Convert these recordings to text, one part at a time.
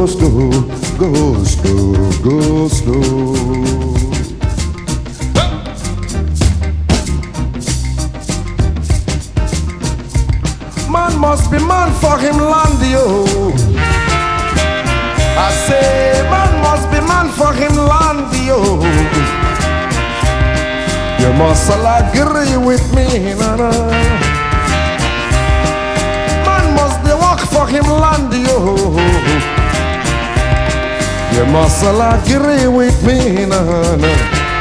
go slow, go slow, go slow. Man must be man for him land, yo. I say man must be man for him land, yo. You must all agree with me, nana. Man must be walk for him land, yo. You must all agree with me, nana.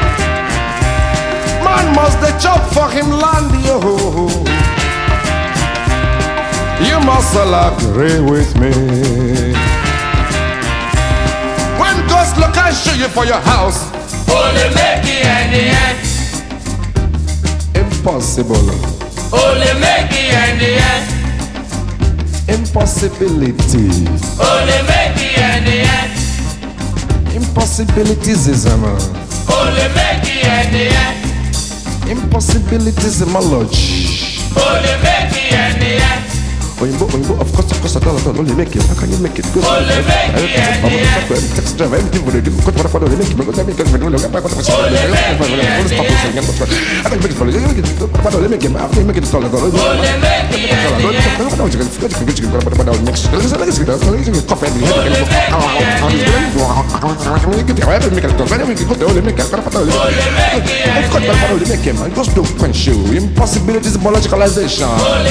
Man must the chop for him land, yo. You must all agree with me. When Ghost look and show you for your house, only make it in the end. Impossible. Only make it in the end. Impossibility. Only make it in the end. Impossibilities is a man. Only make it in the end. Impossibilities is my lodge. Only make it in the end. Of course, I don't only make it. How can you make it? Only make it in the end. Text drive, everything will do. What about the make it? Only make it. I don't make it for you. About the make it. I make it all. Only make it Impossibilities mologicalization.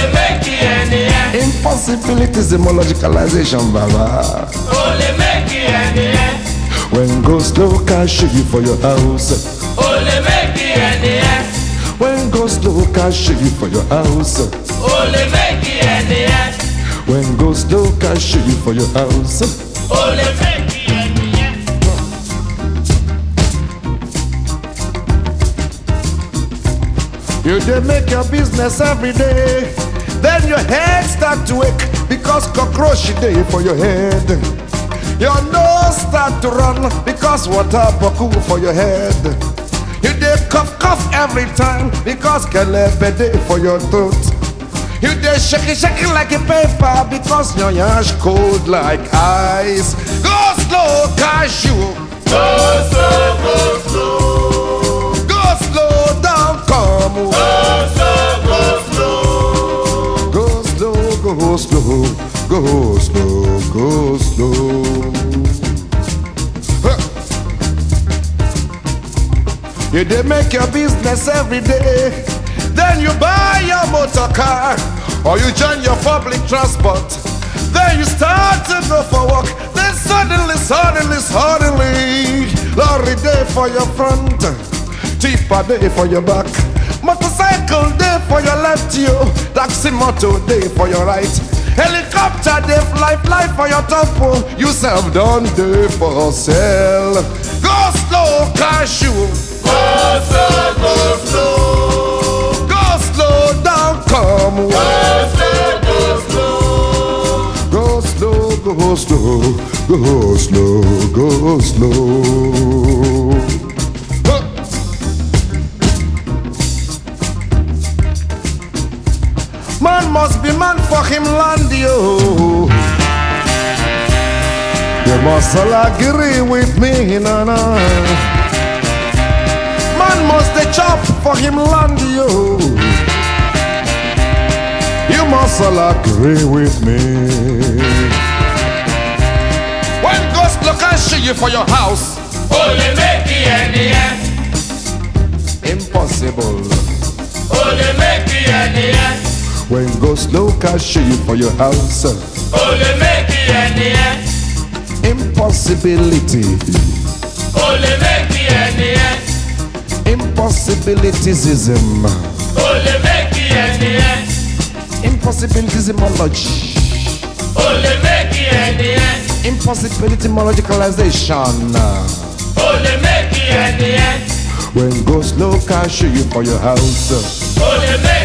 Impossibilities mologicalization, Baba. Only make it in the end. When Ghost low cash you for your house. Only make it in the end. When Ghost low cash you for your house. Only make it in the end. When Ghost low cash you for your house. Only make it in the end. You dey make your business every day. Then your head start to ache because cockroach dey for your head. Your nose start to run because water boku for your head. You dey cough every time because kelebe dey for your throat. You dey shake like a paper because your yash cold like ice. Go slow, cashew. Go slow, go slow. Go slow down, come. Go slow, go slow. Go slow, go slow, go slow, go slow. Huh. You dey make your business every day. Then you buy your motor car or you join your public transport. Then you start to go for work. Then suddenly, lorry day for your front, tipper day for your back, motorcycle day for your left, you taxi motor day for your right, helicopter day fly for your top. You self done day for sale. Go slow, cashew. Go slow, go slow. Go slow down, come. Go slow, go slow. Go slow, go slow, go slow, go slow. Huh. Man must be man for him land, yo. You must all agree with me, nana. Man must the chop for him land, yo. You must all agree with me. When Ghost look and show you for your house, Only make it in the end. impossible. Only make it in the end. When Ghost look and show you for your house, Only make it in the end. impossibility. Only make it in the end. Impossibilitism. Only make it in the end. Impossibilitismology. Only make it in the end. Impossibility mologicalization. Only make it in the end. When Ghost look and show you for your house, Only make